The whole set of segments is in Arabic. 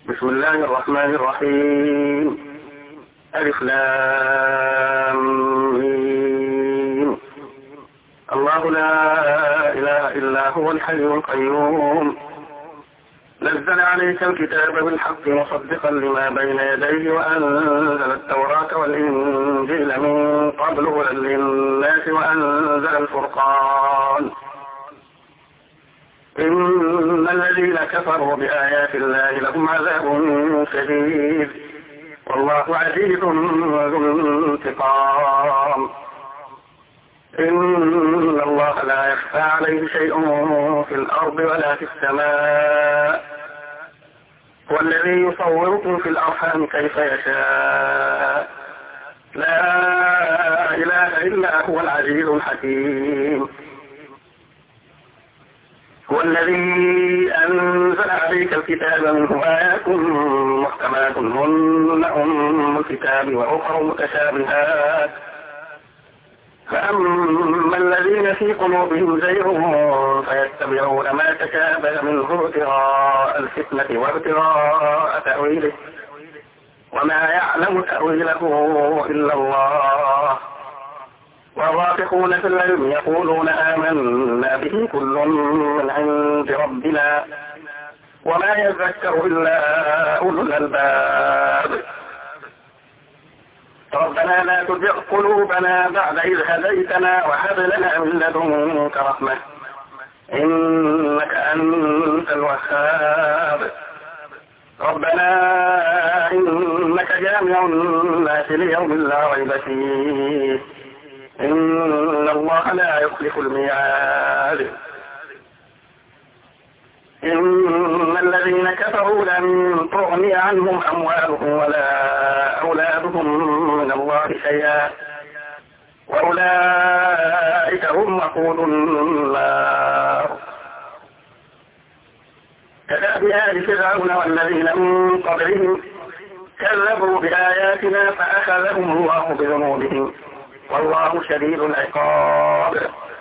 بسم الله الرحمن الرحيم. ألف لام ميم. الله لا إله إلا هو الحي القيوم نزل عليك الكتاب بالحق مصدقا لما بين يديه وأنزل التوراة والإنجيل من قبل هدى للناس وأنزل الفرقان. إن الذين كفروا بآيات الله لهم عذاب شديد والله عزيز ذو انتقام. إن الله لا يخفى عليه شيء في الأرض ولا في السماء هو الذي يصوركم في الأرحام كيف يشاء لا إله إلا هو العزيز الحكيم. هو الذي أنزل عليك الكتاب منه آيات محكمات هن أم الكتاب وأخر متشابهات فأما الذين في قلوبهم زيغ فيتبعون ما تشابه منه ابتغاء الفتنة وابتغاء تأويله وما يعلم تأويله إلا الله والراسخون في العلم يقولون آمنا به كل من عند ربنا وما يذكر إلا أولو الألباب. ربنا لا تزغ قلوبنا بعد إذ هديتنا وهب لنا من لدنك رحمة إنك أنت الوهاب. ربنا إنك جامع الناس ليوم لا ريب فيه إن الله لا يخلف الميعاد. إن الذين كفروا لن تغني عنهم أموالهم ولا أولادهم من الله شيئا وأولئك هم وقود النار. كذب آل فرعون والذين من قبلهم كذبوا بآياتنا فأخذهم الله بذنوبهم والله شديد العقاب.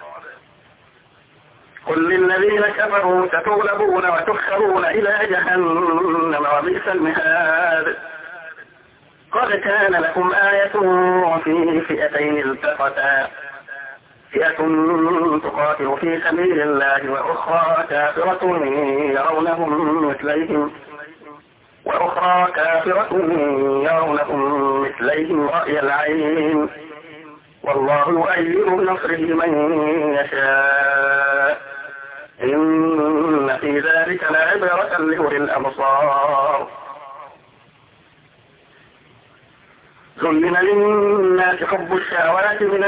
قل للذين كفروا ستغلبون وتحشرون إلى جهنم وبئس المهاد. قد كان لكم آية في فئتين التقتا فئة تقاتل في سبيل الله وأخرى كافرة يرونهم مثليهم رأي العين والله يؤيد بنصره من يشاء إن في ذلك لعبرة لأولي الأبصار. زين للناس حب الشهوات من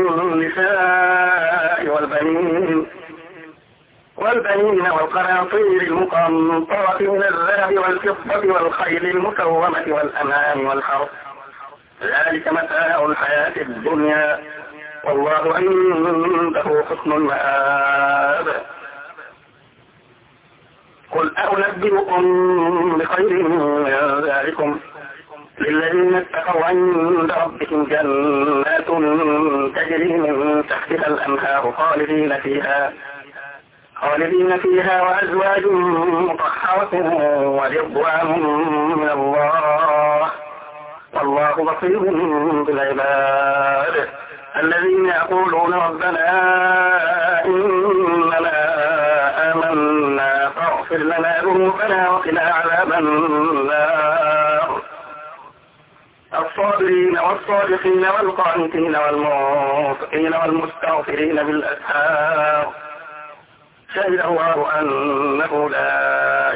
النساء والبنين والقناطير المقنطرة من الذهب والفضة والخيل المسومة والأنعام والحرث ذلك متاع الحياة الدنيا والله عنده حسن المآب. قل أنبئكم بخير من ذلكم للذين اتقوا عند ربهم جنات تجري من تحتها الأنهار خالدين فيها وأزواج مطهرة ورضوان من الله والله بصير بالعباد. الذين يقولون ربنا إننا آمنا فاغفر لنا ذنوبنا وقنا عذاب النار. الصابرين والصادقين والقانتين والمنفقين والمستغفرين بالأسحار شهد الله أنه لا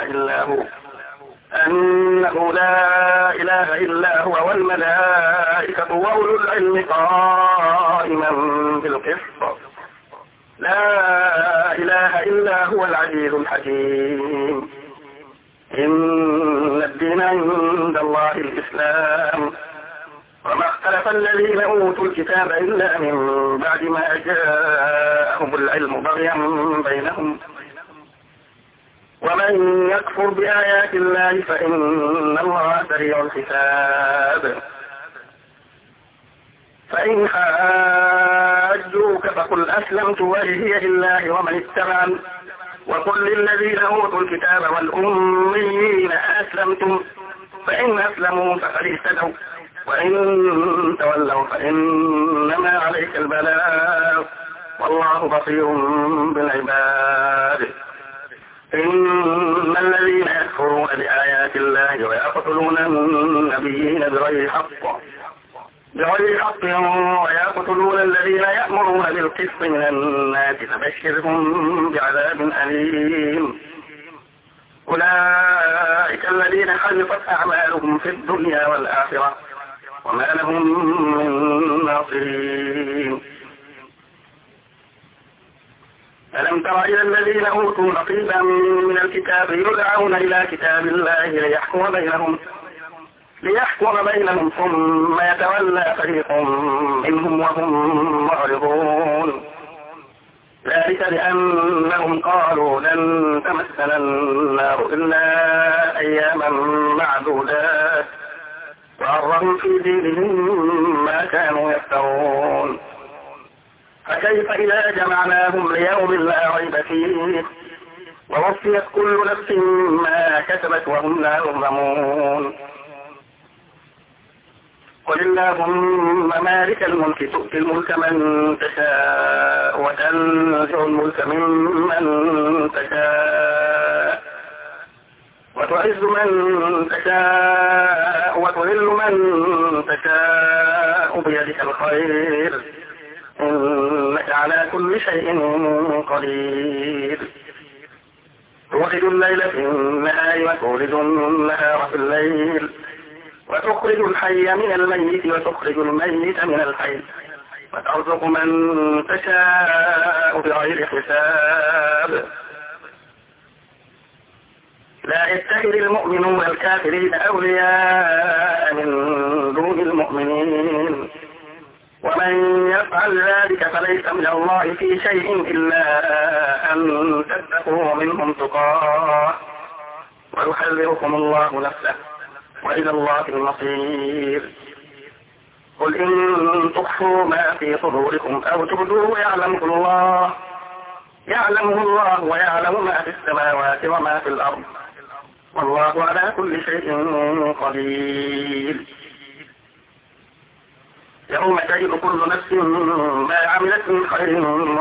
إله إلا هو والملائكة وأولو العلم قائما بالقسط لا إله إلا هو العزيز الحكيم. إن الدين عند الله الإسلام وما اختلف الذين أوتوا الكتاب إلا من بعد ما جاءهم العلم بغيا بينهم ومن يكفر بآيات الله فإن الله سريع الحساب. فإن حاجوك فقل أسلمت وجهي لله ومن اتبعني وقل للذين أوتوا الكتاب والأميين أسلمتم فإن أسلموا فقد اهتدوا وإن تولوا فإنما عليك البلاغ والله بصير بالعباد. إن الذين يكفرون بآيات الله ويقتلون النبيين بغير حق ويقتلون الذين يأمرون بالقسط من الناس فبشرهم بعذاب أليم. أولئك الذين حبطت أعمالهم في الدنيا والآخرة وما لهم من ناصرين. ألم تر إلى الذين أوتوا نصيبا من الكتاب يدعون إلى كتاب الله ليحكم بينهم ثم يتولى فريق منهم وهم معرضون. ذلك بأنهم قالوا لن تمسنا النار إلا أياما معدودات وغرهم في دينهم ما كانوا يفترون. فكيف إذا جمعناهم ليوم لا ريب فيه ووفيت كل نفس ما كسبت وهم لا يظلمون. قل اللهم مالك الملك تؤتي الملك من تشاء وتنزع الملك ممن تشاء وتعز من تشاء وتذل من تشاء بيدك الخير إنك على كل شيء قدير. تولج الليل في النهار وتولج النهار في الليل وتخرج الحي من الميت وتخرج الميت من الحي وترزق من تشاء بغير حساب. لا يتخذ المؤمنون الكافرين أولياء من دون المؤمنين ومن يفعل ذلك فليس من الله في شيء إلا أن تتقوا منهم تقاه ويحذركم الله نفسه وإلى الله المصير. قل إن تخفوا ما في صدوركم أو تبدوه يعلمه الله ويعلم ما في السماوات وما في الأرض والله على كل شيء قدير. يوم تجد كل نفس ما عملت من خير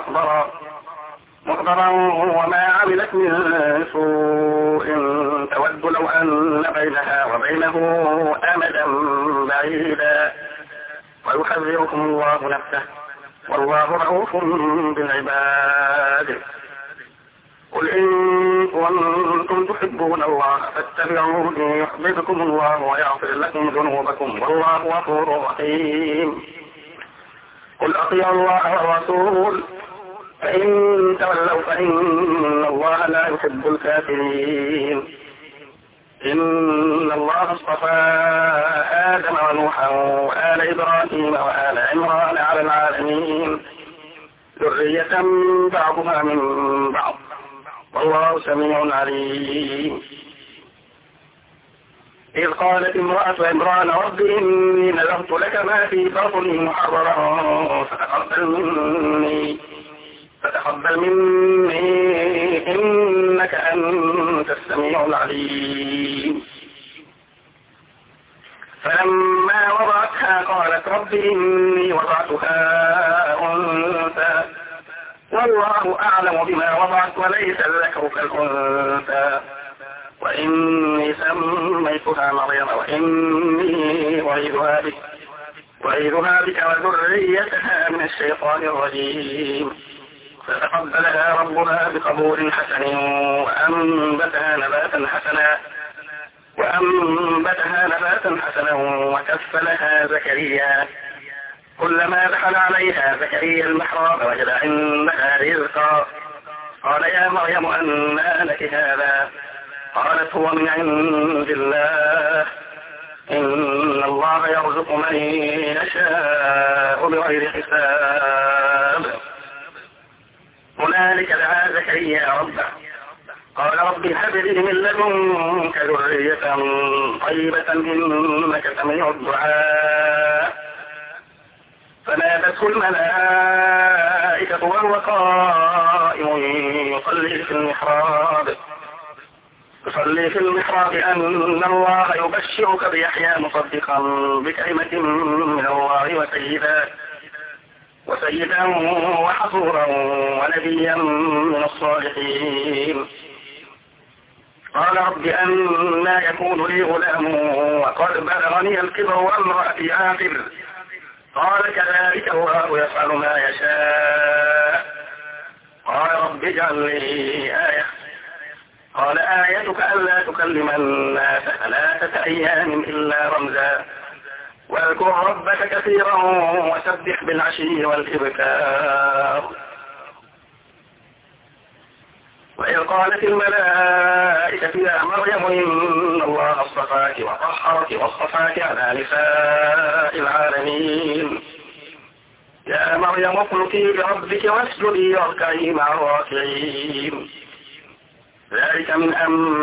محضرا وما عملت من سوء تود لو أن بينها وبينه أمدا بعيدا ويحذركم الله نفسه والله رؤوف بالعباد. قل إن كنتم تحبون الله فاتبعوني يحببكم الله ويغفر لكم ذنوبكم والله غفور رحيم. قل أطيعوا الله والرسول فإن تولوا فإن الله لا يحب الكافرين. إن الله اصطفى آدم ونوحا وآل إبراهيم وآل عمران على العالمين ذرية بعضها من بعض والله سميع عليم. إذ قالت امرأة عمران رب إني نذرت لك ما في بطني محررا فتقبل مني إنك أنت السميع العليم. فلما وضعتها قالت رب إني وضعتها أنثى والله أعلم بما وضعت وليس الذكر كالأنثى وإني سميتها مريم وإني وعيذها بك وذريتها من الشيطان الرجيم. فتقبلها ربها بقبول حسن وأنبتها نباتا حسنا وكفلها زكريا. كلما دخل عليها زكريا المحراب وجد عندها رزقا قال يا مريم أنى لك هذا قالت هو من عند الله إن الله يرزق من يشاء بغير حساب. هنالك دعا زكريا ربه قال رب هب لي من لدنك ذرية طيبة إنك سميع الدعاء. فنادته الملائكة وهو قائم يصلي في المحراب أن الله يبشرك بيحيى مصدقا بكلمة من الله وسيدا وحصورا ونبيا من الصالحين. قال رب أنى يكون لي غلام وقد بلغني الكبر وامرأتي عاقر. قال كذلك الله يفعل ما يشاء. قال رب اجعل لي آية. قال آيتك ألا تكلم الناس 3 أيام إلا رمزا واذكر ربك كثيرا وسبح بالعشي والإبكار. وإذ قالت الملائكة يا مريم إن الله اصطفاك وطهرك واصطفاك على نساء العالمين. يا مريم اقنتي لربك واسجدي واركعي مع الراكعين. ذلك من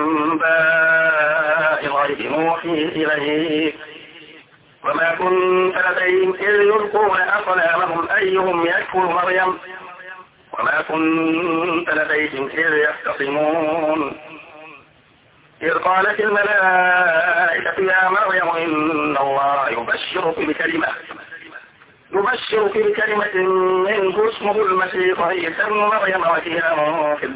أنباء الغيب نوحيه إليك وما كنت لديهم إذ يلقون أقلامهم أيهم يكفر مريم وما كنت لديهم إذ يختصمون. إذ قالت الملائكة يا مريم إن الله يبشرك بكلمة منه اسمه المسيح عيسى ابن مريم وجيها في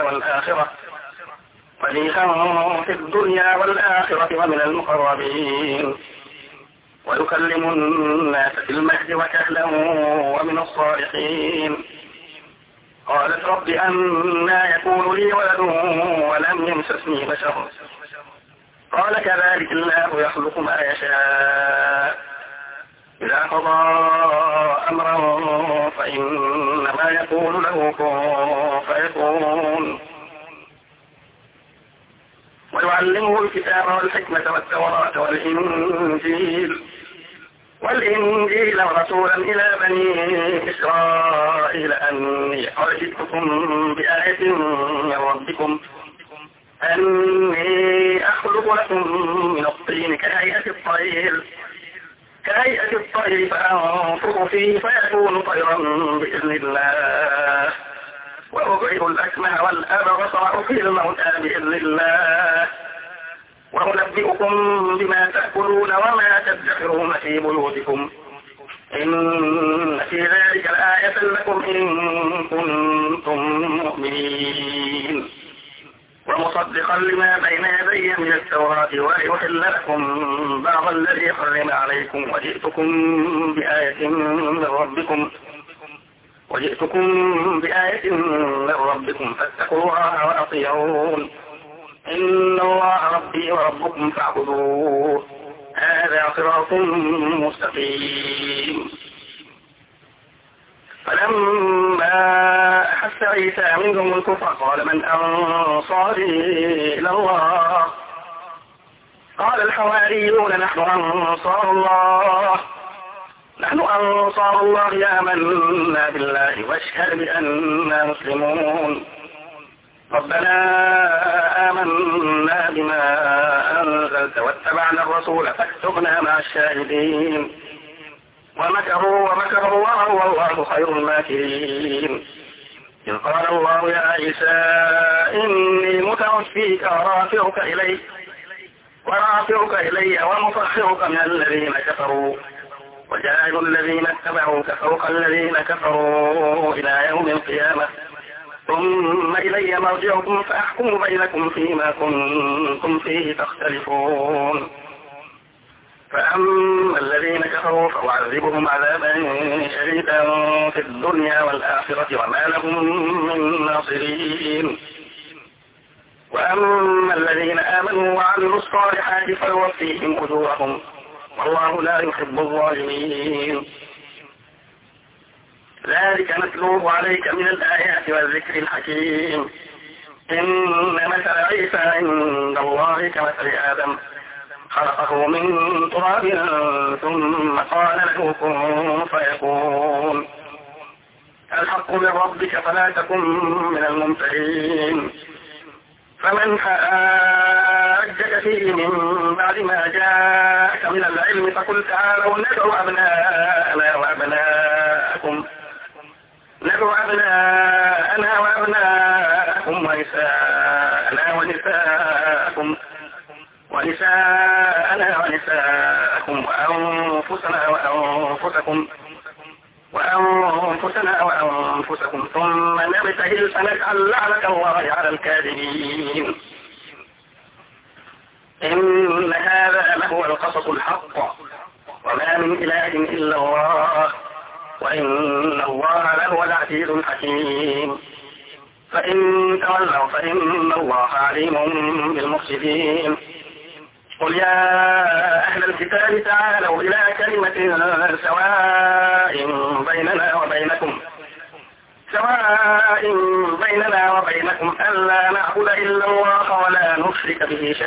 الدنيا والآخرة ومن المقربين ويكلم الناس في المهد وكهلا ومن الصالحين. قالت رب أنى يكون لي ولد ولم يمسسني بشر. قال كذلك الله يخلق ما يشاء إذا قضى أمرا فإنما يقول له كن فيكون. ويعلمه الكتاب والحكمة والتوراة والإنجيل ورسولا إلى بني إسرائيل أني قد جئتكم بآية من ربكم أني أخلق لكم من الطين كهيئة الطير فأنفخ فيه فيكون طيرا بإذن الله وأبرئ الأكمه والأبرص وأحيي الموتى بإذن الله وأنبئكم بما تأكلون وما تدخرون في بيوتكم إن في ذلك لآية لكم إن كنتم مؤمنين. ومصدقا لما بين يدي من التوراة ولأحل لكم بعض الذي حرم عليكم وجئتكم بآية من ربكم فاتقوا الله وأطيعون إن الله ربي وربكم فاعبدوه هذا صراط مستقيم. فلما أحس عيسى منهم الكفر قال من أنصاري إلى الله؟ قال الحواريون نحن أنصار الله آمنا بالله واشهد بأننا مسلمون. ربنا آمنا بما أنزلت واتبعنا الرسول فاكتبنا مع الشاهدين. ومكروا والله خير الماكرين. إذ قال الله يا عيسى إني متوفيك ورافعك إلي ومطهرك من الذين كفروا وجاعل الذين اتبعوك فوق الذين كفروا إلى يوم القيامة ثم إلي مرجعكم فأحكم بينكم فيما كنتم فيه تختلفون. فأما الذين كفروا فأعذبهم عذابا شديدا في الدنيا والآخرة وما لهم من ناصرين. وأما الذين آمنوا وعملوا الصالحات فيوفيهم أجورهم والله لا يحب الظالمين. ذلك نتلوه عليك من الآيات والذكر الحكيم. إن مثل عيسى عند الله كمثل آدم خلقه من تراب ثم قال له كن فيكون. الحق من ربك فلا تكن من الممترين. فمن حاجك فيه من بعد ما جاءك من العلم فقل تعالوا ندعو أبناءنا تنكحوا أبناءنا وأبناءكم ونساءنا ونساءكم وأنفسنا وأنفسكم ثم نبتهل فنجعل لعنة الله على الكاذبين. إن هذا لهو القصص الحق وما من إله إلا الله وإن الله لهو العزيز الحكيم. فإن تولوا فإن الله عليم بالمفسدين. قل يا أهل الكتاب تعالوا إلى كلمة سواء بيننا وبينكم ألا نعبد إلا الله ولا نشرك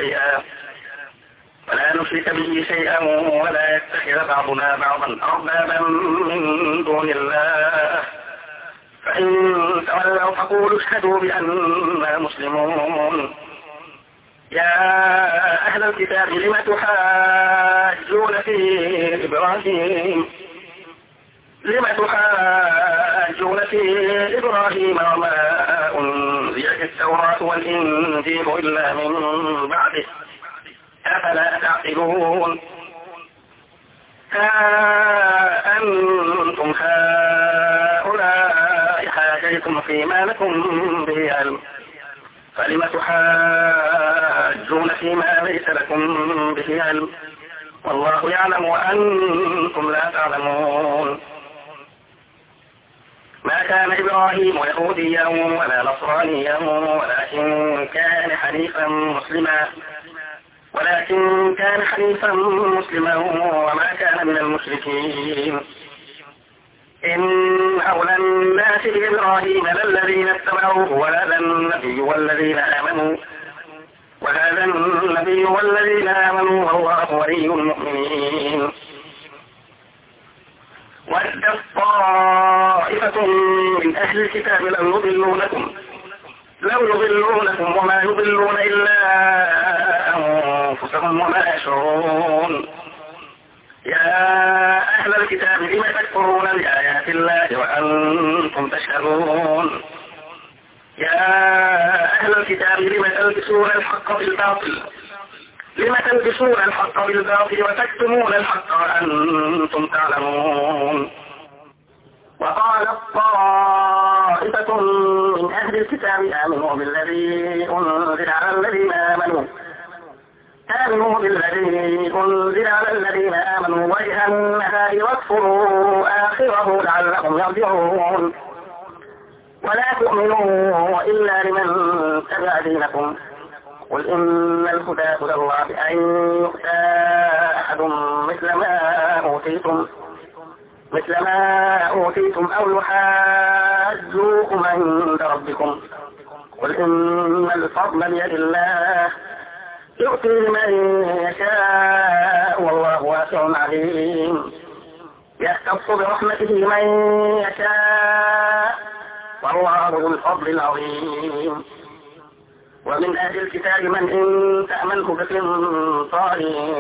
به شيئا ولا يتخذ بعضنا بعضا أربابا من دون الله. فإن تولوا فقولوا اشهدوا بأننا مسلمون. يا أهل الكتاب لم تحاجون في إبراهيم وما أنزلت التوراة والإنجيل إلا من بعده أفلا تعقلون. ها أنتم هؤلاء حاجيتم فيما لكم به علم فلم تحاجون فيما ليس لكم به علم والله يعلم وأنتم لا تعلمون. ما كان إبراهيم يهوديا ولا نصرانيا ولكن كان حنيفا مسلما وما كان من المشركين. إن أولى الناس بإبراهيم للذين اتبعوه وهذا النبي والذين آمنوا والله ولي المؤمنين. ودت طائفة من أهل الكتاب لو يضلونكم وما يضلون إلا أنفسهم وما يشعرون. يا أهل الكتاب لم تكفرون بآيات الله وأنتم تشهدون. يا أهل الكتاب لم تلبسون الحق بالباطل وتكتمون الحق وأنتم تعلمون. وقالت طائفة من أهل الكتاب آمنوا بالذي أنزل على الذين آمنوا وجه النهار واكفروا آخره لعلهم يرجعون. ولا تؤمنوا إلا لمن تبع دينكم قل إن الهدى هدى الله أن يؤتى أحد مثل ما أوتيتم أو يحاجوكم عند ربكم قل إن الفضل بيد الله يؤتيه من يشاء والله واسع عليم. يختص برحمته من يشاء والله ذو الفضل العظيم. ومن أهل الكتاب من إن تأمنه بقنطار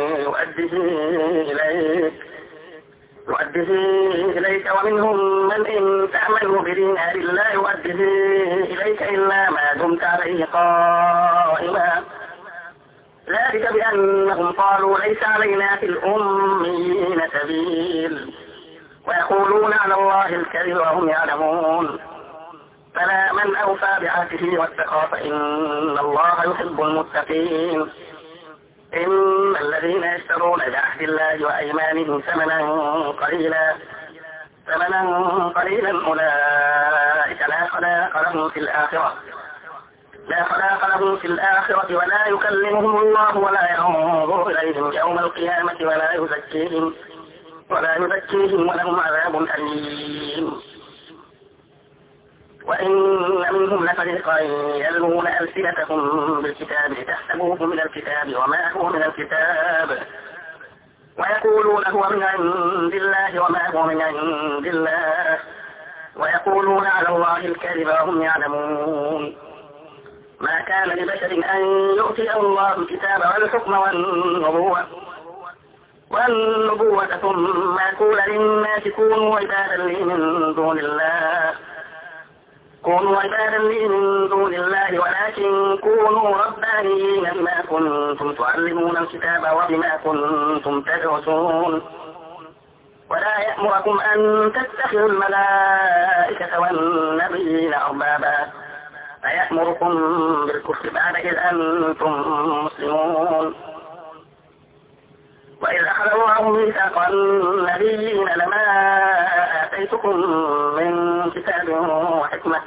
يؤديه إليك ومنهم من إن تأمنه بدينار لا يؤديه إليك إلا ما دمت عليه قائما. ذلك بأنهم قالوا ليس علينا في الأميين سبيل ويقولون على الله الكذب وهم يعلمون. فلا من أوفى بعهده واتقى فإن الله يحب المتقين. إن الذين يشترون بعهد الله وأيمانهم ثمنا قليلا أولئك لا خلاق لهم في الآخرة ولا يكلمهم الله ولا ينظر إليهم يوم القيامة ولا يزكيهم ولهم عذاب أليم. وإن منهم لفريقا يلوون ألسنتهم بالكتاب لتحسبوه من الكتاب وما هو من الكتاب ويقولون هو من عند الله وما هو من عند الله ويقولون على الله الكذب وهم يعلمون. ما كان لبشر أن يؤتيه الله الكتاب والحكم والنبوة ثم يقول للناس كونوا عبادا لي من دون الله كونوا عبادا لي من دون الله ولكن كونوا ربانيين بما كنتم تعلمون الكتاب وبما كنتم تدرسون ولا يأمركم أن تتخذوا الملائكة والنبيين أربابا فيأمركم بالكفر بعد إذ أنتم مسلمون وإذ أخذ الله ميثاق النبيين لما آتيتكم من كتاب وحكمة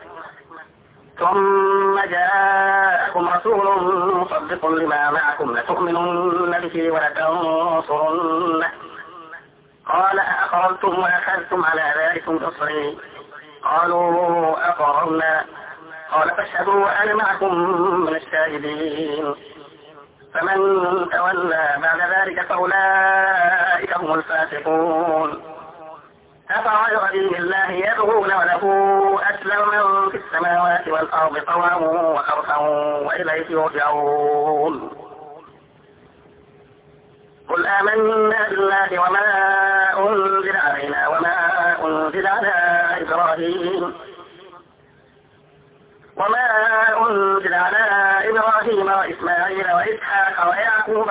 ثم جاءكم رسول مصدق لما معكم لتؤمنن به ولتنصرنه قال أأقررتم وأخذتم على ذلكم إصري قالوا أقررنا قال فاشهدوا وأنا معكم من الشاهدين فمن تولى بعد ذلك فأولئك هم الفاسقون أفغير دين الله يبغون وله أسلم من في السماوات والأرض طوعا وكرها وإليه يرجعون قل آمنا بالله وما أنزل علينا وما أنزل على إبراهيم وإسماعيل وإسحاق ويعقوب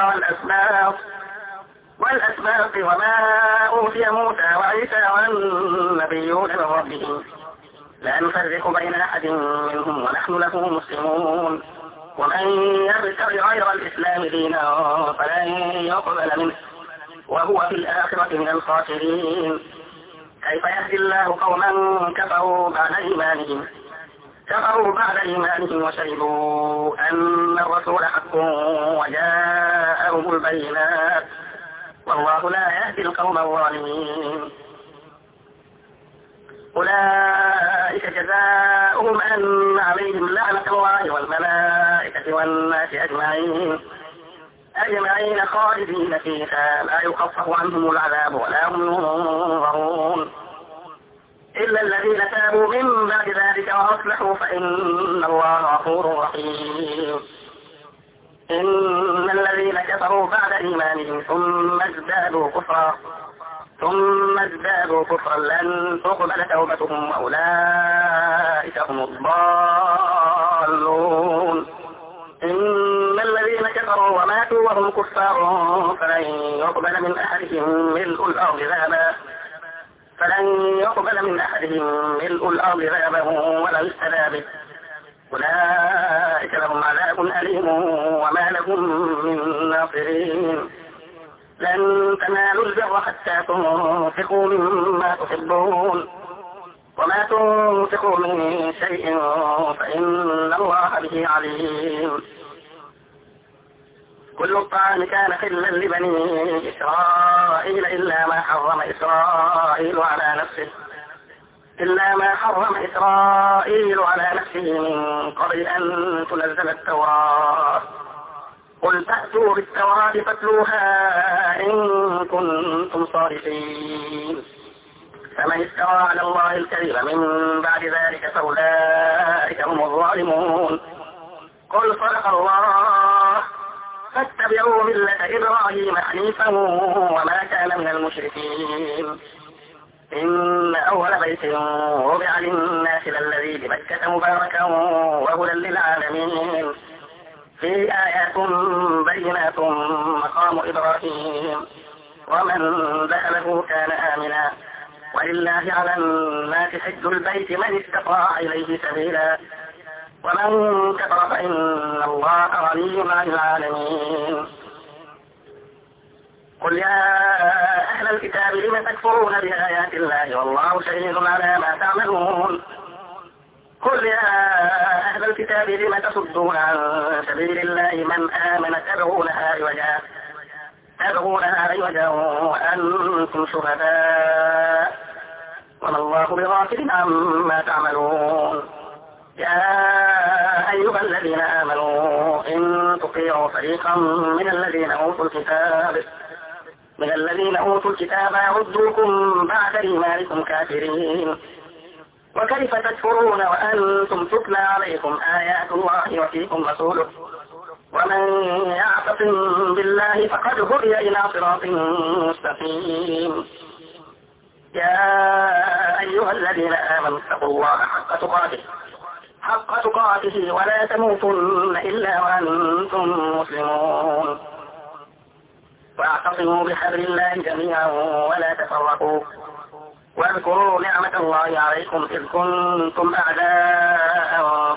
والأسباط وما أوتي موسى وعيسى والنبيون من ربهم لا نفرق بين أحد منهم ونحن له مسلمون ومن يبتغ غير الإسلام دينا فلن يقبل منه وهو في الآخرة من الخاسرين كيف يهدي الله قوما كفروا بعد إيمانهم وشهدوا أن الرسول حق وجاءهم البينات والله لا يهدي القوم الظالمين أولئك جزاؤهم أن عليهم لعنة الله والملائكة والناس أجمعين خالدين فيها لا يخفف عنهم العذاب ولا هم ينظرون إلا الذين تابوا من بعد ذلك وأصلحوا فإن الله غفور رحيم إن الذين كفروا بعد إيمانهم ثم ازدادوا كفرا لن تقبل توبتهم وأولئك هم الضالون إن الذين كفروا وماتوا وهم كفار فلن يقبل من أحدهم ملء الأرض ذهبا ولا يفتدى به أولئك لهم عذاب أليم وما لهم من ناصرين لن تنالوا البر حتى تنفقوا مما تحبون وما تنفقوا من شيء فإن الله به عليم كل الطعام كان حلا لبني إسرائيل إلا ما حرم إسرائيل على نفسه من قبل أن تنزل التوراة قل فأتوا بالتوراة فاتلوها إن كنتم صادقين فمن افترى على الله الكذب من بعد ذلك فأولئك هم الظالمون قل صدق الله فاتبعوا ملة إبراهيم حنيفا وما كان من المشركين إن أول بيت وضع للناس للذي بمكة مباركا وهدى للعالمين فيه آيات بينات مقام إبراهيم ومن دخله كان آمنا ولله على الناس حج البيت من استطاع إليه سبيلا ومن كفر فإن الله غني عن العالمين قل يا أهل الكتاب لم تكفرون بآيات الله والله شهيد على ما تعملون قل يا أهل الكتاب لم تصدون عن سبيل الله من آمن تبغونها عوجا وأنتم شهداء وما الله بغافل عما تعملون يا أيها الذين آمنوا إن تطيعوا فريقا من الذين أوتوا الكتاب يردوكم بعد إيمانكم كافرين وكيف تكفرون وأنتم تتلى عليكم آيات الله وفيكم رسوله ومن يعتصم بالله فقد هدي إلى صراط مستقيم يا أيها الذين آمنوا اتقوا الله حق تقاته حق تقاته ولا تموتن إلا وأنتم مسلمون. واعتصموا بحبل الله جميعا ولا تفرقوا. واذكروا نعمة الله عليكم إذ كنتم أعداء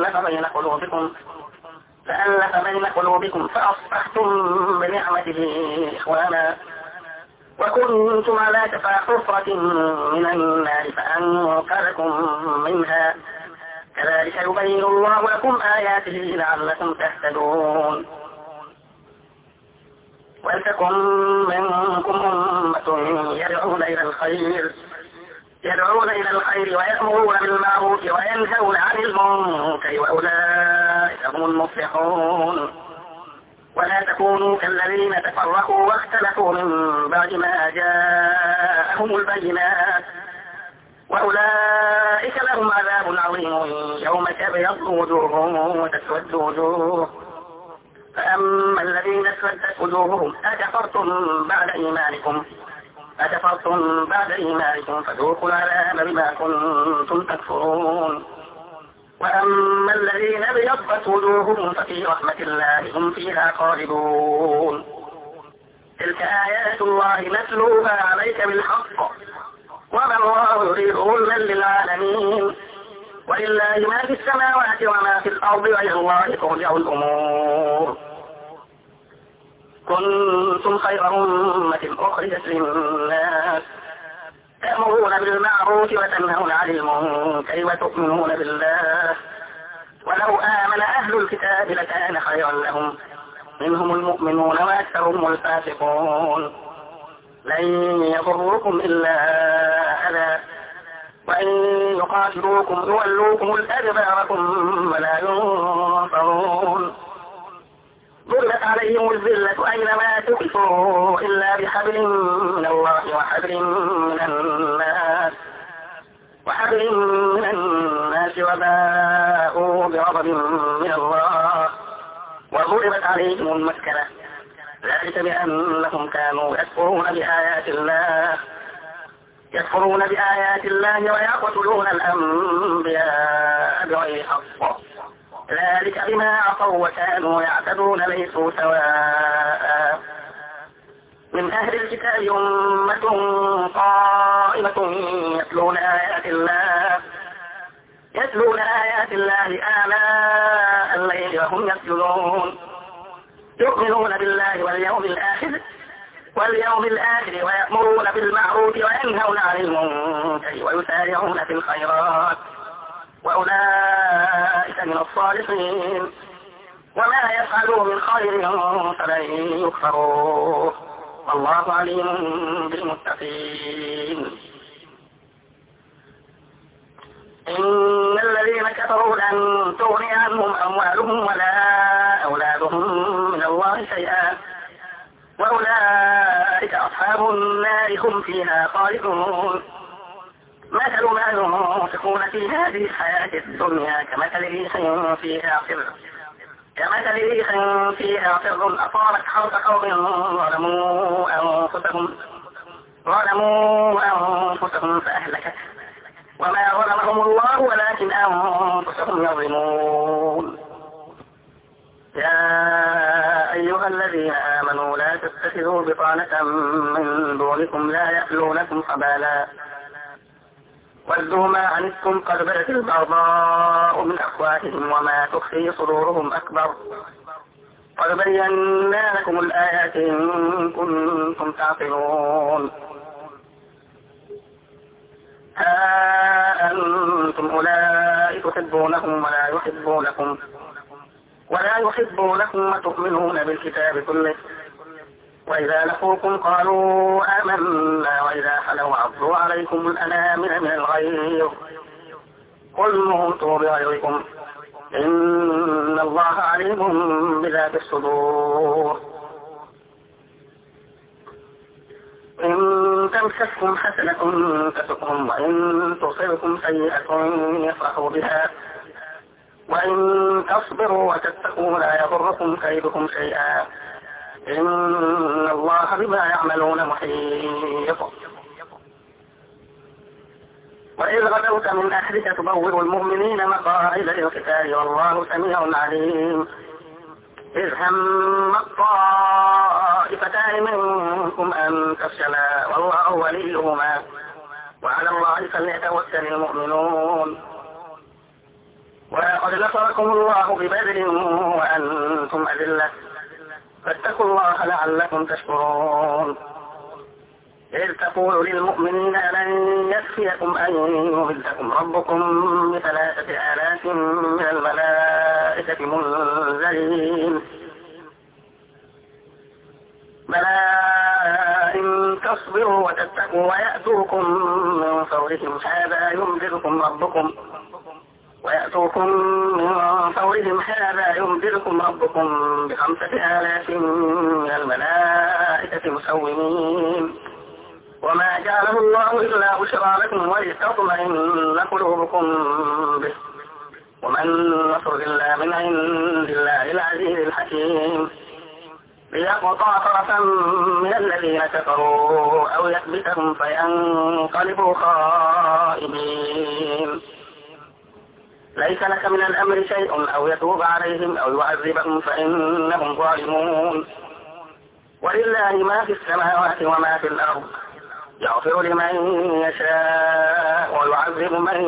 فألف بين قلوبكم فأصبحتم بنعمته إخوانا وكنتم على شفا حفرة من النار فأنقذكم منها. كذلك يبين الله لكم آياته لعلكم تهتدون. ولتكن منكم أمة يدعون إلى الخير ويأمرون بالمعروف وينهون عن المنكر وأولئك هم المفلحون. ولا تكونوا كالذين تفرقوا واختلفوا من بعد ما جاءهم البينات وأولئك لهم عذاب عظيم يوم تبيض وجوه وتسود وجوه. فأما الذين اسودت وجوههم أكفرتم بعد إيمانكم فذوقوا العذاب بما كنتم تكفرون. وأما الذين ابيضت وجوههم ففي رحمة الله هم فيها خالدون. تلك آيات الله نتلوها عليك بالحق وما الله يريد ظلما للعالمين. ولله ما في السماوات وما في الأرض وإلى الله ترجع الأمور. كنتم خير أمة أخرجت للناس تأمرون بالمعروف وتنهون عن المنكر وتؤمنون بالله. ولو آمن أهل الكتاب لكان خيرا لهم منهم المؤمنون وأكثرهم الفاسقون. لن يضروكم إلا أذى وإن يقاتلوكم يولوكم الأدبار ثم لا ينصرون. ضربت عليهم الذلة أينما تكفوا إلا بحبل من الله وحبل من الناس وباءوا بغضب من الله وضربت عليهم المسكنة ذلك بأنهم كانوا يكفرون بآيات الله ويقتلون الأنبياء بغير حق. ذلك بما عصوا وكانوا يعتدون ليسوا سواء. من أهل الكتاب أمة قائمة يتلون آيات الله آناء الليل وهم يسجدون. يؤمنون بالله واليوم الآخر ويأمرون بالمعروف وينهون عن المنكر ويسارعون في الخيرات وأولئك من الصالحين. وما يفعلوا من خير فلن يكفروه والله عليم بالمتقين. إن الذين كفروا لن تغني عنهم أموالهم ولا أولادهم من الله شيئا وأولئك أصحاب النار هم فيها خالدون. مثل ما ينفقون في هذه الحياة الدنيا كمثل ريح فيها صر أصابت حرث قوم ظلموا أنفسهم فأهلكت وما ظلمهم الله ولكن أنفسهم يظلمون. يا أيها الذين آمنوا لا تتخذوا بطانة من دونكم لا يألونكم خبالا ودوا ما عنتم قد بدت البغضاء من أفواههم وما تخفي صدورهم أكبر قد بينا لكم الآيات إن كنتم تعقلون. ها أنتم أولئك تحبونهم ولا يحبونكم وتؤمنون بالكتاب كله وإذا لقوكم قالوا آمنا وإذا خلوا عضوا عليكم الأنامل من الغيظ قل موتوا بغيظكم إن الله عليم بذات الصدور. إن تمسككم حسنة تسؤهم وإن تصبكم سيئة يفرحوا بها وإن تصبروا وتتقوا لا يضركم كيدكم شيئا إن الله بما يعملون محيط. وإذ غدوت من أهلك تبوئ المؤمنين مقاعد للقتال والله سميع عليم. إذ هم الطائفتان منكم أن تفشلا والله وليهما وعلى الله فليتوكل المؤمنون. ولقد نصركم الله ببدر وأنتم أذلة فاتقوا الله لعلكم تشكرون. إذ تقول للمؤمنين لن يكفيكم أن يمدكم ربكم ب3,000 من الملائكة منزلين بلى إن تصبروا وتتقوا ويأتوكم من فورهم هذا يمددكم ربكم ب5,000 من الملائكة مسومين وما جعله الله إلا بشرى لكم ولتطمئن قلوبكم به وما النصر إلا من عند الله العزيز الحكيم. ليقطع طرفا من الذين كفروا أو يكبتهم فينقلبوا خائبين. ليس لك من الأمر شيء أو يتوب عليهم أو يعذبهم فإنهم ظالمون. ولله ما في السماوات وما في الأرض يغفر لمن يشاء ويعذب من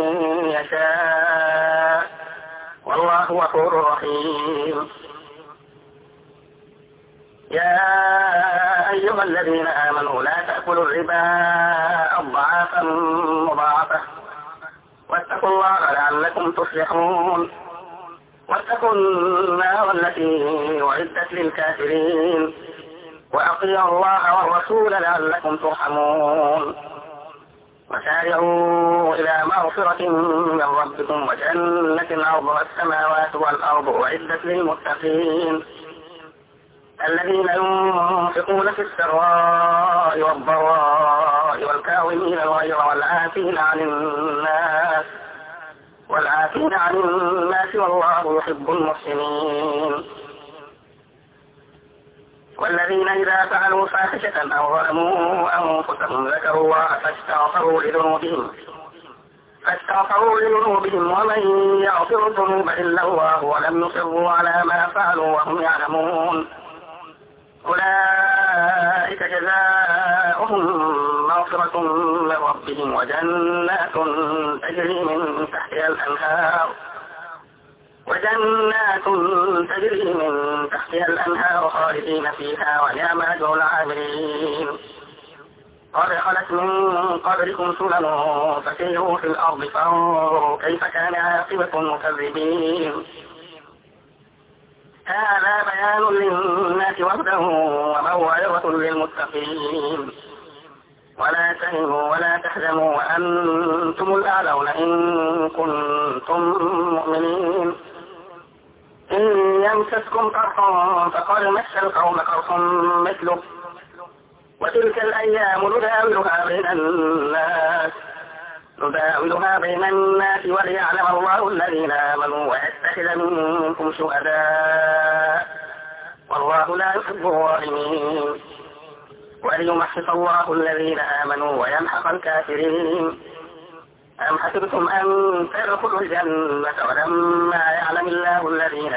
يشاء والله غفور رحيم. يا أيها الذين آمنوا لا تأكلوا الربا أضعافا مضاعفة واتقوا الله لعلكم تفلحون. واتقوا النار التي أعدت للكافرين وأطيعوا الله والرسول لعلكم ترحمون. وسارعوا إلى مغفرة من ربكم وجنة عرضها السماوات والأرض أعدت للمتقين الذين ينفقون في السراء والضراء والكاظمين الغيظ والعافين عن الناس والله يحب المحسنين. والذين إذا فعلوا فاحشة أو ظلموا أنفسهم ذكروا الله فاستغفروا لذنوبهم ومن يغفر الذنوب إلا الله ولم يصروا على ما فعلوا وهم يعلمون أولئك جزاؤهم مغفرة من ربهم وجنات تجري من تحتها الأنهار خالدين فيها ونعم أجر العاملين. قد خلت من قبلكم سنن فسيروا في الأرض فانظروا كيف كان عاقبة المكذبين. هذا بيان للناس وهدى وموعظة للمتقين. ولا تهنوا ولا تحزنوا وأنتم الأعلون إن كنتم مؤمنين. إن يمسسكم قرح فقد مس القوم قرح مثله وتلك الأيام نداولها بين الناس وليعلم الله الذين آمنوا ويتخذ منكم شهداء والله لا يحب الظالمين. وليمحص الله الذين آمنوا ويمحق الكافرين. أم حسبتم أن تدخلوا الجنة ولما يعلم الله الذين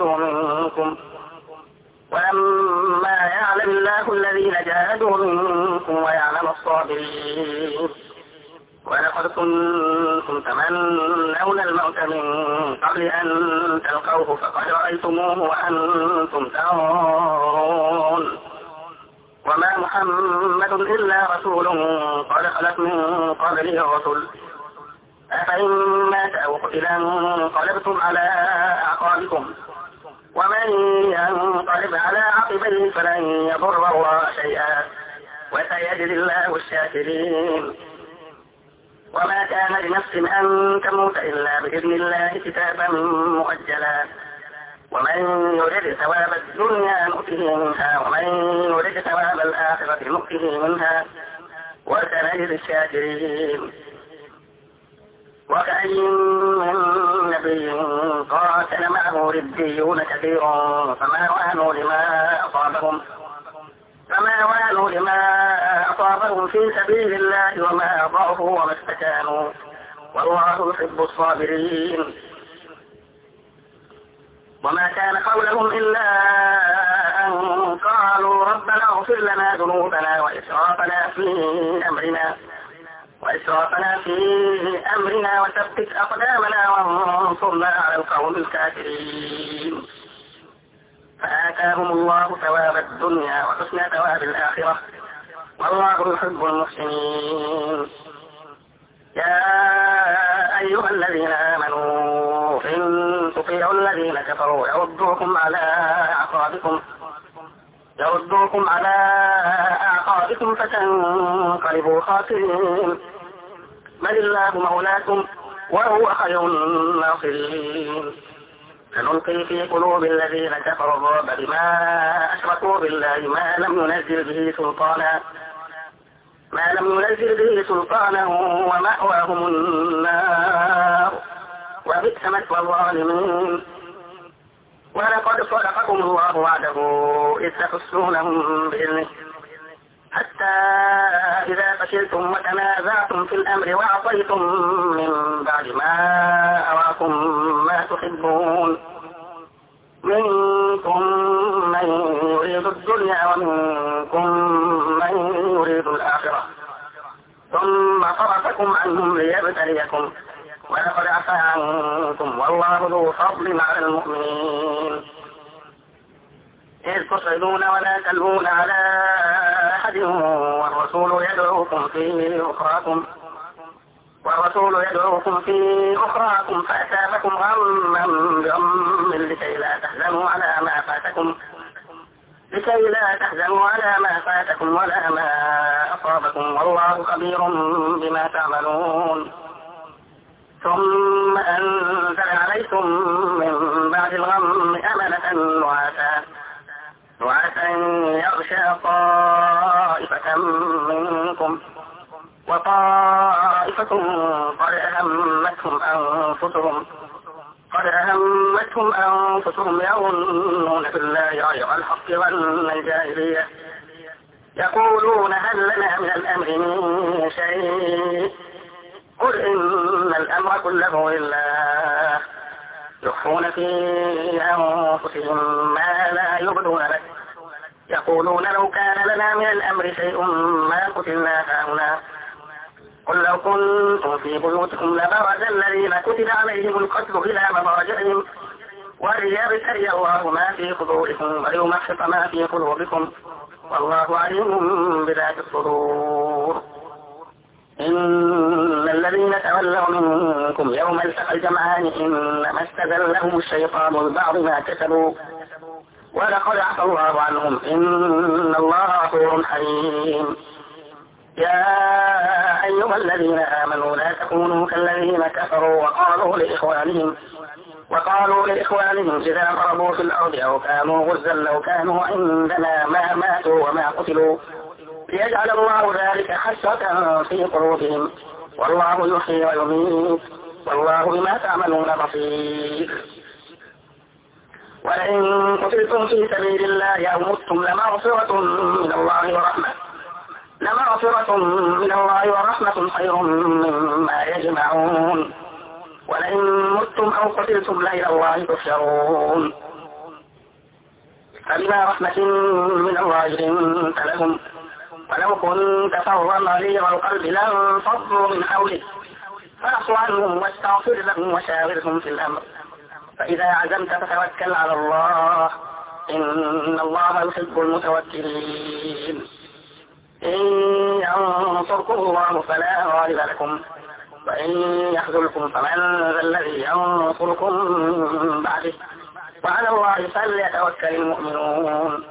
جاهدوا منكم ويعلم الصابرين. ولقد كنتم تمنون الموت من قبل أن تلقوه فقد رأيتموه وأنتم تنظرون. وما محمد إلا رسول قد خلت من قبله الرسل أفإن مات أو قتل انقلبتم على أعقابكم ومن ينقلب على عقبيه فلن يضر الله شيئا وسيجزي الله الشاكرين. وما كان لنفس أن تموت إلا بإذن الله كتابا مؤجلا ومن يرد ثواب الدنيا نؤته منها ومن يرد ثواب الآخرة نؤته منها وسنجزي الشاكرين. وكأي من نبي قاتل معه ربيون كثير فما وهنوا لما أصابهم في سبيل الله وما ضعفوا وما استكانوا والله يحب الصابرين. وما كان قولهم إلا أن قالوا ربنا اغفر لنا ذنوبنا وإسرافنا في أمرنا وثبت أقدامنا وانصرنا على القوم الكافرين. فآتاهم الله ثواب الدنيا وحسن ثواب الآخرة، والله يحب المحسنين. يا أيها الذين آمنوا إن تطيعوا الذين كفروا يردوكم على أعقابكم فتنقلبوا خاسرين. بل الله مولاكم وهو خير الناصرين. سنلقي في قلوب الذين كفروا الرعب بما أشركوا بالله ما لم ينزل به سلطانا ومأواهم النار وبئس مثوى الظالمين. ولقد صدقكم الله وعده إذ تحسونهم بإذنه حتى إذا فشلتم وتنازعتم في الأمر وعصيتم من بعد ما أراكم ما تحبون، منكم من يريد الدنيا ومنكم من يريد الآخرة، ثم صرفكم عنهم ليبتليكم ولقد عفا عنكم والله ذو فضل على المؤمنين. إذ تصعدون ولا تلوون على أحد والرسول يدعوكم في أخراكم فأتابكم غما بغم لكي لا تحزنوا على ما فاتكم ولا ما أصابكم والله خبير بما تعملون. ثم أنزل عليكم من بعد الغم أمنة نعاسا يغشى طائفة منكم وطائفة قد أهمتهم أنفسهم يظنون بالله غير الحق ظن الجاهلية يقولون هل لنا من الأمر من شيء قل إن الأمر كله لله يخفون في أنفسهم ما لا يبدون لك يقولون لو كان لنا من الأمر شيء ما قتلنا هاهنا قل لو كنتم في بيوتكم لبرز الذين كتب عليهم القتل إلى مضاجعهم وليبتلي الله ما في صدوركم وليمحص ما في قلوبكم والله عليم بذات الصدور. إن الذين تولوا منكم يوم التقى الجمعان إنما استزلهم الشيطان ببعض ما كسبوا ولقد عفا الله عنهم إن الله غفور حليم. يا أيها الذين آمنوا لا تكونوا كالذين كفروا وقالوا لإخوانهم إذا ضربوا في الأرض أو كانوا غزا لو كانوا عندنا ما ماتوا وما قتلوا ليجعل الله ذلك حسرة في قلوبهم والله يحيي ويميت والله بما تعملون بصير. ولئن قتلتم في سبيل الله أو متم لمغفرة من الله ورحمة خير مما يجمعون. ولئن متم أو قتلتم لإلى الله تحشرون. فبما رحمة من الله لنت لهم ولو كنت فظا غليظ القلب لانفضوا من حولك فاعف عنهم واستغفر لهم وشاورهم في الأمر فإذا عزمت فتوكل على الله إن الله يحب المتوكلين. إن ينصركم الله فلا غالب لكم وإن يخذلكم فمن ذا الذي ينصركم من بعده وعلى الله فليتوكل المؤمنون.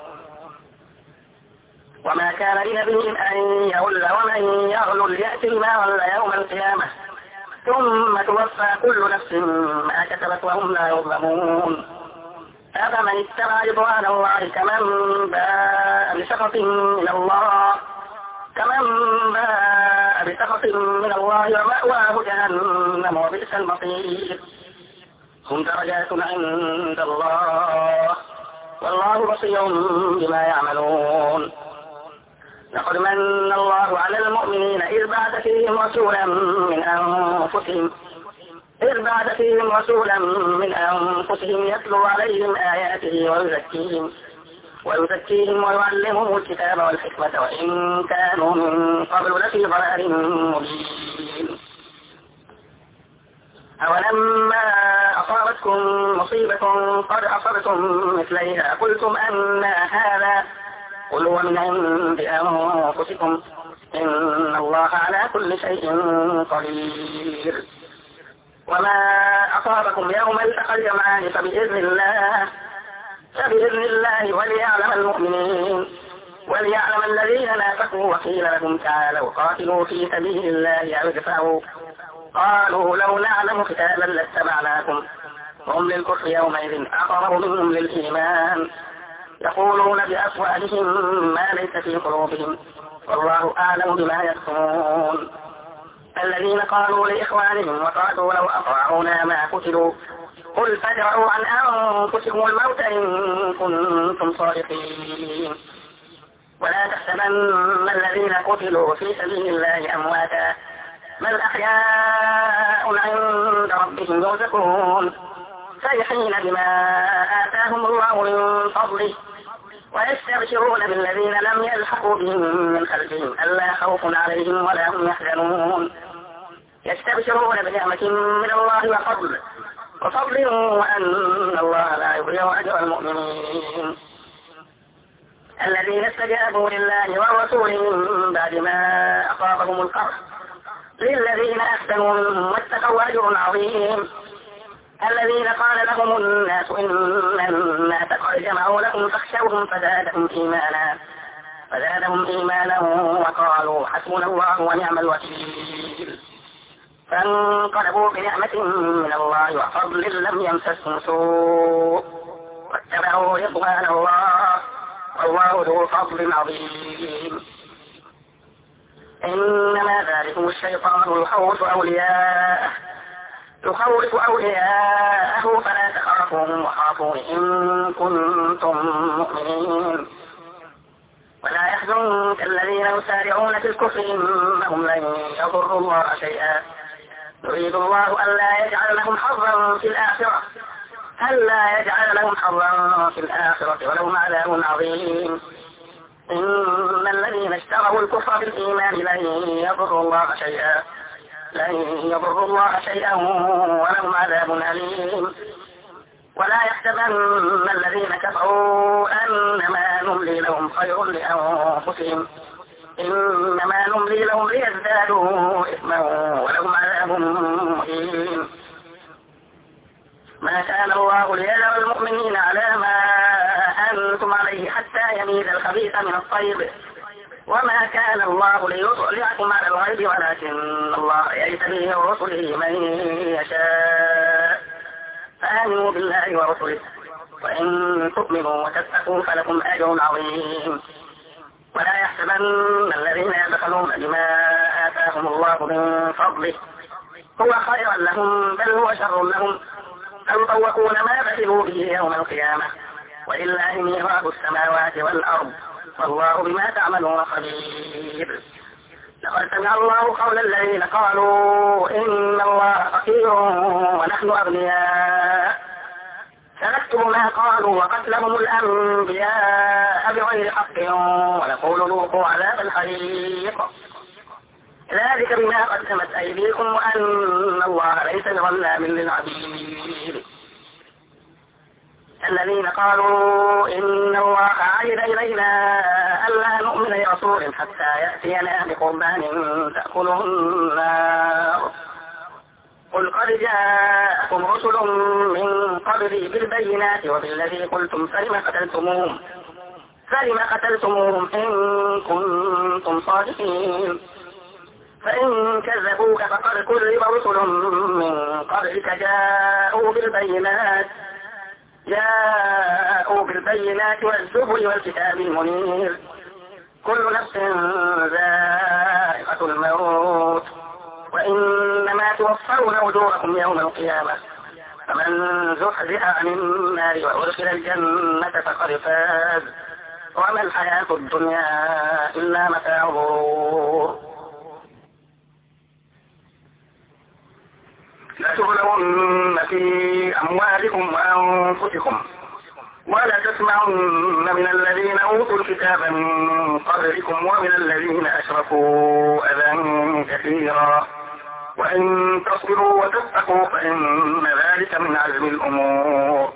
وما كان لنبي أن يغل ومن يغل ليأتي بما غل يوم القيامة ثم توفى كل نفس ما كسبت وهم لا يظلمون. أفمن اتبع رضوان الله كمن باء بسخط من الله ومأواه جهنم وبئس المصير. هم درجات عند الله والله بصير بما يعملون. لقد من الله على المؤمنين إذ بعث فيهم رسولا من أنفسهم يتلو عليهم آياته ويزكيهم ويعلمهم الكتاب والحكمة وإن كانوا من قبل لفي ضلال مبين. أولما أصابتكم مصيبة قد أصبتم مثليها قلتم أن هذا قل هو من عند أنفسكم إن الله على كل شيء قدير. وما أصابكم يوم التقى الجمعان فبإذن الله وليعلم الذين نافقوا وقيل لهم تعالوا قاتلوا في سبيل الله أو ادفعوا قالوا لو نعلم قتالا لاتبعناكم وهم للكفر يومئذ أقرب منهم للإيمان يقولون بأفواههم ما ليس في قلوبهم والله أعلم بما يكتمون. الذين قالوا لإخوانهم وقالوا لو أطاعونا ما قتلوا قل فادرءوا عن أنفسكم الموت إن كنتم صادقين ولا تحسبن الذين قتلوا في سبيل الله أمواتا بل أحياء عند ربهم يرزقون فرحين بما آتاهم الله من فضله ويستبشرون بالذين لم يلحقوا بهم من خلفهم ألا خوف عليهم ولا هم يحزنون يستبشرون بنعمة من الله وفضل وأن الله لا يضيع أجر المؤمنين. الذين استجابوا لله والرسول من بعد ما أصابهم القرح للذين أحسنوا منهم واتقوا أجر عظيم. الذين قال لهم الناس إن الناس قد جمعوا لكم فاخشوهم فزادهم إيمانا وقالوا حسبنا الله ونعم الوكيل. فانقلبوا بنعمة من الله وفضل لم يمسسهم سوء واتبعوا رضوان الله والله ذو فضل عظيم. إنما ذلكم الشيطان يخوف أولياءه فلا تخافوهم وخافون إن كنتم مؤمنين. ولا يحزنك الذين يسارعون في الكفر إنهم لن يضروا الله شيئا يريد الله ألا يجعل لهم حظا في الآخرة ولهم عذاب عظيم. إن الذين اشتروا الكفر بالإيمان لن يضروا الله شيئا ولهم عذاب أليم. ولا يحسبن الذين كفروا أنما نملي لهم خير لأنفسهم إنما نملي لهم ليزدادوا إثما ولهم عذاب مهين. ما كان الله ليذر المؤمنين على ما أنتم عليه حتى يميز الخبيث من الطيب وما كان الله ليطلعكم على الغيب ولكن الله يجتبي من رسله من يشاء فآمنوا بالله ورسله وإن تؤمنوا وتتقوا فلكم أجر عظيم. ولا يحسبن الذين يبخلون بما آتاهم الله من فضله هو خيرا لهم بل هو شر لهم سيطوقون ما بخلوا به يوم القيامة ولله ميراث السماوات والأرض والله بما تعملون خبير. لقد سمع الله قول الذين قالوا إن الله فقير ونحن أغنياء سنكتب ما قالوا وقتلهم الأنبياء بغير حق ونقول ذوقوا عذاب الحريق ذلك بما قدمت أيديكم وأن الله ليس بظلام للعبيد. الذين قالوا إن الله عهد إلينا ألا نؤمن لرسول حتى يأتينا بقربان تأكله النار قل قد جاءكم رسل من قبلي بالبينات وبالذي قلتم فلم قتلتموهم إن كنتم صادقين. فإن كذبوك فقد كذب رسل من قبلك جاءوا بالبينات والزبر والكتاب المنير كل نفس ذائقة الموت وإنما توفون أجوركم يوم القيامة فمن زحزح عن النار وأدخل الجنة فقد فاز وما الحياة الدنيا إلا متاع الغرور. لتبلغن في أموالكم وأنفسكم ولا تسمعن من الذين أوتوا الكتاب من قبلكم ومن الذين أشركوا أذى كثيرا وإن تصبروا وتتقوا فإن ذلك من عزم الأمور.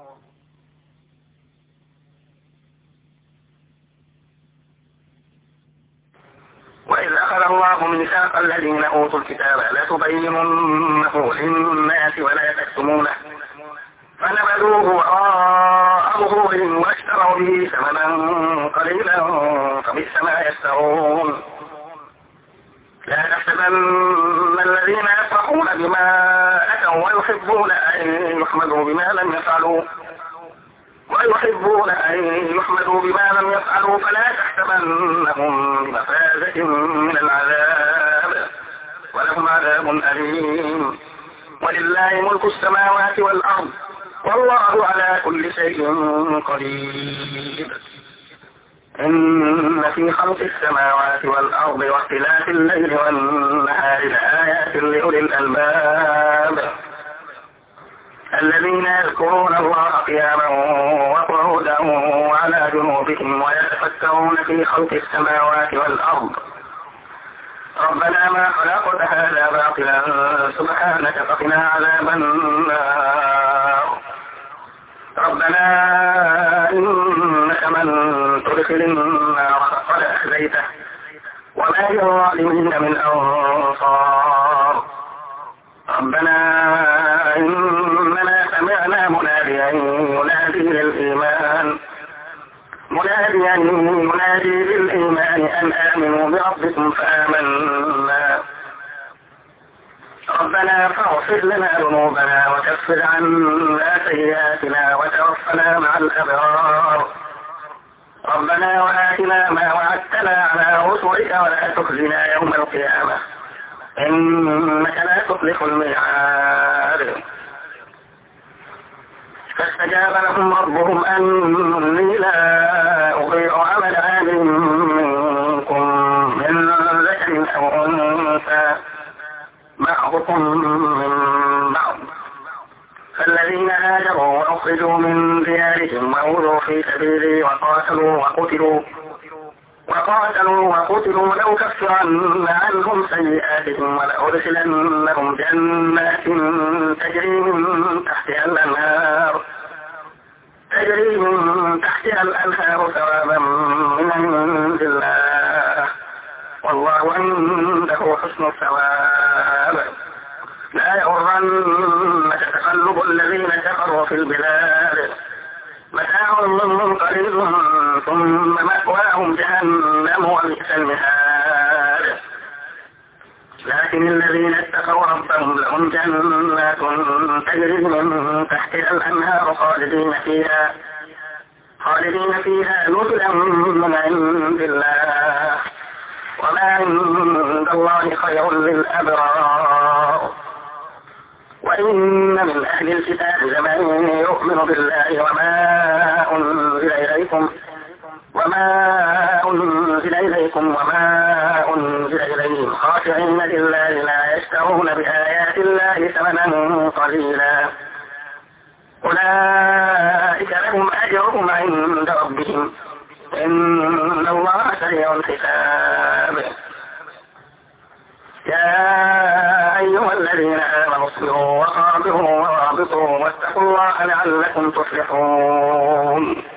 وإذ أخذ الله ميثاق الذين أوتوا الكتاب لتبيننه للناس ولا تكتمونه فنبذوه وراء ظهورهم واشتروا به ثمنا قليلا فبئس ما يشترون. لا تحسبن الذين يفرحون بما أتوا ويحبون أن يحمدوا بما لم يفعلوا فلا تحسبنهم بمفازة من العذاب ولهم عذاب أليم. ولله ملك السماوات والأرض والله على كل شيء قدير. إن في خلق السماوات والأرض واختلاف الليل والنهار لآيات لأولي الألباب الذين يذكرون الله قياما وقعودا وعلى جنوبهم ويتفكرون في خلق السماوات والأرض ربنا ما خلقت هذا باطلا سبحانك فقنا عذاب النار. ربنا إنك من تدخل النار فقد أخزيته وما للظالمين من أنصار. ربنا إننا سمعنا مناديا ينادي للإيمان أن آمنوا بربكم فآمنا. ربنا فاغفر لنا ذنوبنا وكفر عنا سيئاتنا وتوفنا مع الأبرار. ربنا وآتنا ما وعدتنا على رسلك ولا تخزنا يوم القيامة إنك لا تخلف الميعاد. فاستجاب لهم ربهم أني لا أضيع عمل عامل منكم من ذكر أو أنثى بعضكم من بعض فالذين هاجروا وأخرجوا من ديارهم وأوذوا في سبيلي وقاتلوا وقتلوا لأكفرن عنهم سيئاتهم ولأدخلنهم جنات تجري من تحتها الأنهار ثوابا من عند الله والله عنده حسن الثواب. لا يغرنك تقلب الذين كفروا في البلاد متاع قليل ثم مأواهم جهنم وبئس المهاد. لكن الذين اتقوا ربهم لهم جنات تجري من تحتها الأنهار خالدين فيها نزلا من عند الله وما عند الله خير للأبرار. وإن من أهل الكتاب لمن يؤمن بالله وما أنزل إليكم وما أنزل إليهم خاشعين لله لا يشترون بآيات الله ثمنا قليلا أولئك لهم أجرهم عند ربهم إن الله سريع الحساب. يا أيها الذين آمنوا اصبروا وصابروا ورابطوا واتقوا الله لعلكم تفلحون.